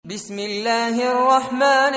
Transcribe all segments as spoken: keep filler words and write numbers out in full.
بسم الله الرحمن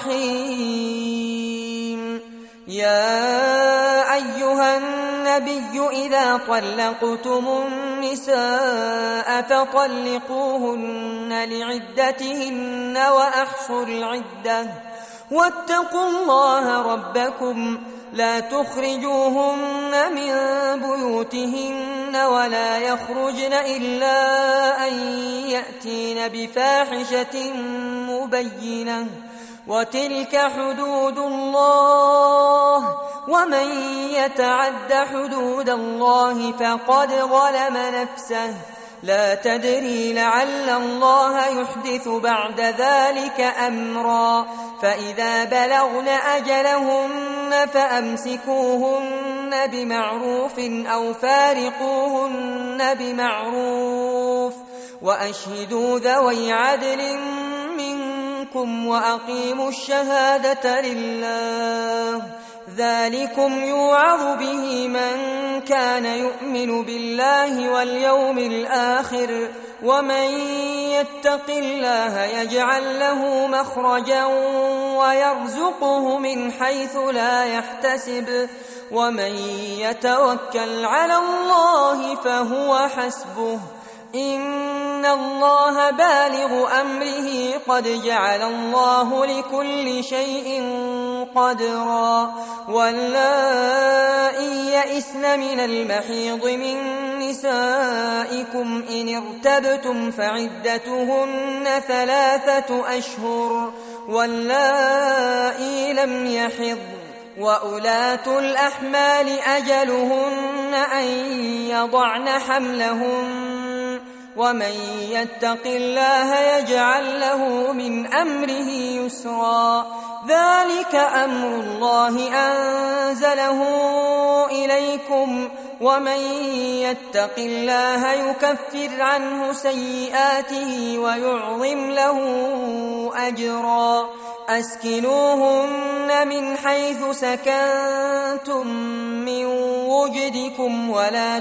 الرحيم. يا أيها النبي إذا طلقتم النساء فطلقوهن لعدتهن وأحصوا العدة واتقوا الله ربكم لا تخرجوهن من بيوتهن ولا يخرجن إلا أن يأتين بفاحشة مبينة وتلك حدود الله ومن يتعد حدود الله فقد ظلم نفسه لا تدري لعل الله يحدث بعد ذلك أمرا فإذا بلغن أجلهن فأمسكوهن بمعروف أو فارقوهن بمعروف وأشهدوا ذوي عدل منكم وأقيموا الشهادة لله ذلكم يوعظ به من كان يؤمن بالله واليوم الآخر ومن يتق الله يجعل له مخرجا ويرزقه من حيث لا يحتسب ومن يتوكل على الله فهو حسبه إن الله بالغ أمره قد جعل الله لكل شيء قدرا واللائي يئسن من المحيض من نسائكم إن ارتبتم فعدتهن ثلاثة أشهر واللائي لم يحضن وأولاة الأحمال أجلهن أن يضعن حملهن ومن يتق الله يجعل له من أمره يسرا ذلك أمر الله أنزله إليكم ومن يتق الله يكفر عنه سيئاته ويعظم له أجرا أسكنوهن من حيث سكنتم من وجدكم ولا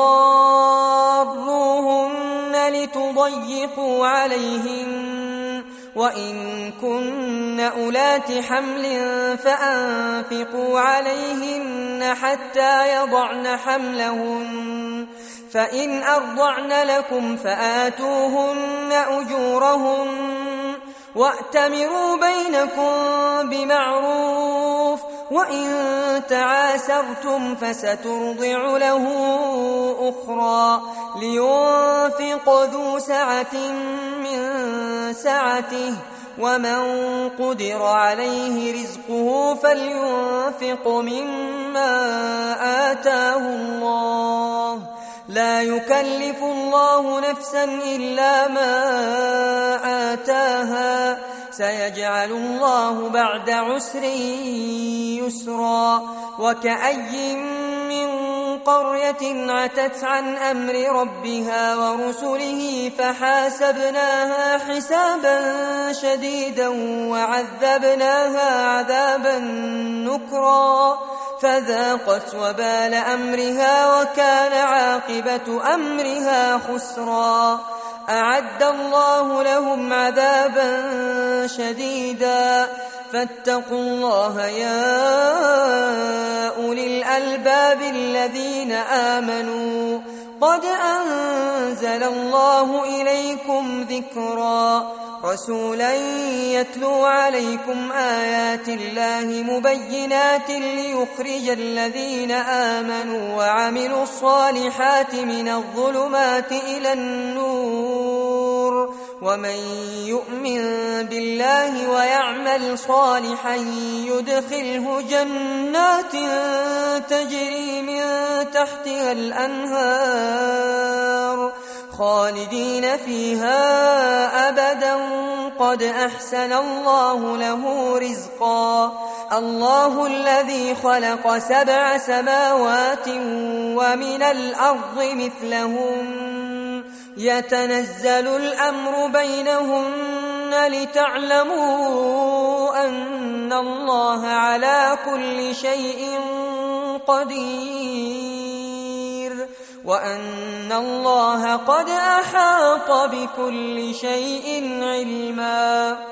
تضاروهن لتضيقوا عليهن وإن كن أولات حمل فأنفقوا عليهن حتى يضعن حملهن فإن أرضعن لكم فآتوهن أجورهن وأتمروا بينكم بمعروف وإن تعاسرتم فسترضع له أخرى لينفق ذو سعة من سعته ومن قدر عليه رزقه فلينفق مما آتاه الله لا يكلف الله نفسا إلا ما آتاها سيجعل الله بعد عسر يسرا وكأي من قرية عتت عن أمر ربها ورسله فحاسبناها حسابا شديدا وعذبناها عذابا نكرا فذاقت وبال أمرها وكان عاقبة أمرها خسرا أعد الله لهم عذابا شديدا فاتقوا الله يا أولي الألباب الذين آمنوا قد أنزل الله إليكم ذكرا رسولا يتلو عليكم آيات الله مبينات ليخرج الذين آمنوا وعملوا الصالحات من الظلمات إلى النور ومن يؤمن بالله ويعمل صالحا يدخله جنات تجري من تحتها الأنهار خالدين فيها أبدا قد أحسن الله له رزقا الله الذي خلق سبع سماوات ومن الأرض مثلهن يتنزل الأمر بينهن لتعلموا أن الله على كل شيء قدير وأن الله قد أحاط بكل شيء علما.